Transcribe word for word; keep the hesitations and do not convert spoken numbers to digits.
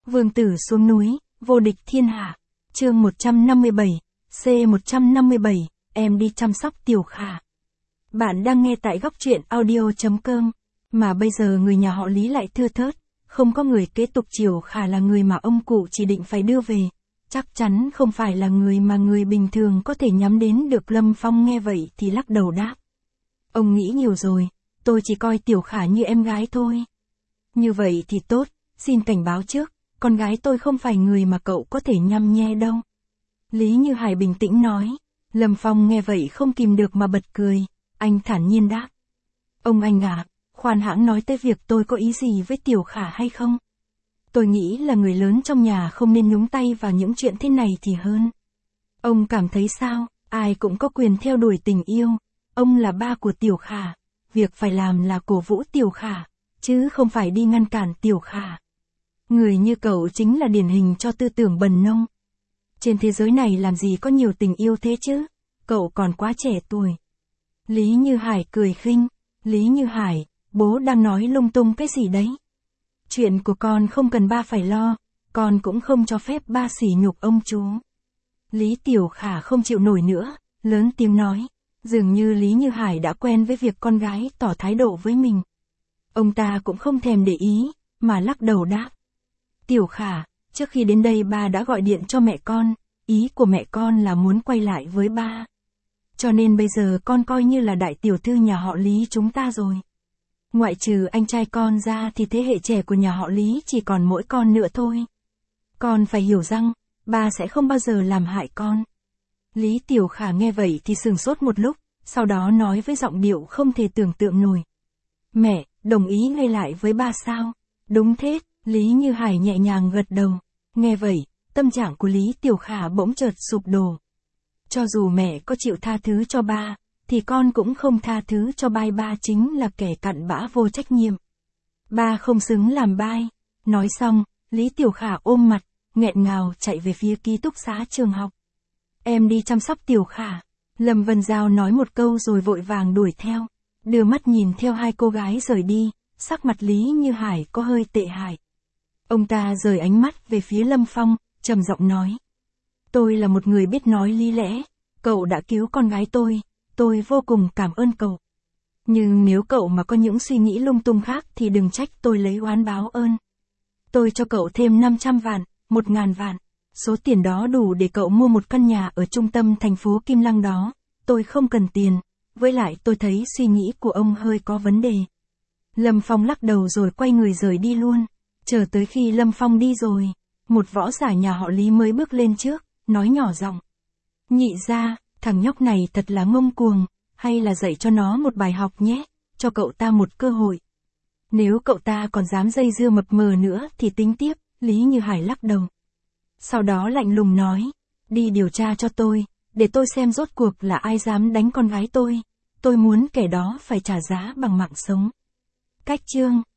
Vương tử xuống núi, vô địch thiên hạ. Chương một trăm năm mươi bảy, C một trăm năm mươi bảy, em đi chăm sóc Tiểu Khả. Bạn đang nghe tại góc truyện audio chấm com, mà bây giờ người nhà họ Lý lại thưa thớt, không có người kế tục Tiểu Khả là người mà ông cụ chỉ định phải đưa về. Chắc chắn không phải là người mà người bình thường có thể nhắm đến được. Lâm Phong nghe vậy thì lắc đầu đáp. Ông nghĩ nhiều rồi, tôi chỉ coi Tiểu Khả như em gái thôi. Như vậy thì tốt, xin cảnh báo trước, con gái tôi không phải người mà cậu có thể nhăm nhe đâu. Lý Như Hải bình tĩnh nói. Lâm Phong nghe vậy không kìm được mà bật cười, anh thản nhiên đáp. Ông anh à, khoan hãng nói tới việc tôi có ý gì với Tiểu Khả hay không? Tôi nghĩ là người lớn trong nhà không nên nhúng tay vào những chuyện thế này thì hơn. Ông cảm thấy sao? Ai cũng có quyền theo đuổi tình yêu. Ông là ba của Tiểu Khả. Việc phải làm là cổ vũ Tiểu Khả, chứ không phải đi ngăn cản Tiểu Khả. Người như cậu chính là điển hình cho tư tưởng bần nông. Trên thế giới này làm gì có nhiều tình yêu thế chứ? Cậu còn quá trẻ tuổi. Lý Như Hải cười khinh. Lý Như Hải, bố đang nói lung tung cái gì đấy? Chuyện của con không cần ba phải lo, con cũng không cho phép ba sỉ nhục ông chú. Lý Tiểu Khả không chịu nổi nữa, lớn tiếng nói. Dường như Lý Như Hải đã quen với việc con gái tỏ thái độ với mình. Ông ta cũng không thèm để ý, mà lắc đầu đáp. Tiểu Khả, trước khi đến đây ba đã gọi điện cho mẹ con, ý của mẹ con là muốn quay lại với ba. Cho nên bây giờ con coi như là đại tiểu thư nhà họ Lý chúng ta rồi. Ngoại trừ anh trai con ra thì thế hệ trẻ của nhà họ Lý chỉ còn mỗi con nữa thôi. Con phải hiểu rằng, ba sẽ không bao giờ làm hại con. Lý Tiểu Khả nghe vậy thì sửng sốt một lúc, sau đó nói với giọng điệu không thể tưởng tượng nổi. Mẹ, đồng ý ngay lại với ba sao? Đúng thế, Lý Như Hải nhẹ nhàng gật đầu. Nghe vậy, tâm trạng của Lý Tiểu Khả bỗng chợt sụp đổ. Cho dù mẹ có chịu tha thứ cho ba, thì con cũng không tha thứ cho bai. Ba chính là kẻ cặn bã vô trách nhiệm. Ba không xứng làm bai. Nói xong, Lý Tiểu Khả ôm mặt, nghẹn ngào chạy về phía ký túc xá trường học. Em đi chăm sóc Tiểu Khả. Lâm Vân Giao nói một câu rồi vội vàng đuổi theo. Đưa mắt nhìn theo hai cô gái rời đi, sắc mặt Lý Như Hải có hơi tệ hại. Ông ta rời ánh mắt về phía Lâm Phong, trầm giọng nói. Tôi là một người biết nói lý lẽ, cậu đã cứu con gái tôi, tôi vô cùng cảm ơn cậu. Nhưng nếu cậu mà có những suy nghĩ lung tung khác thì đừng trách tôi lấy oán báo ơn. Tôi cho cậu thêm năm trăm vạn, một ngàn vạn. Số tiền đó đủ để cậu mua một căn nhà ở trung tâm thành phố Kim Lăng đó. Tôi không cần tiền, với lại tôi thấy suy nghĩ của ông hơi có vấn đề. Lâm Phong lắc đầu rồi quay người rời đi luôn. Chờ tới khi Lâm Phong đi rồi, một võ giả nhà họ Lý mới bước lên trước, nói nhỏ giọng. Nhị gia, thằng nhóc này thật là ngông cuồng, hay là dạy cho nó một bài học nhé, cho cậu ta một cơ hội. Nếu cậu ta còn dám dây dưa mập mờ nữa thì tính tiếp. Lý Như Hải lắc đầu. Sau đó lạnh lùng nói, đi điều tra cho tôi, để tôi xem rốt cuộc là ai dám đánh con gái tôi. Tôi muốn kẻ đó phải trả giá bằng mạng sống. Cách chương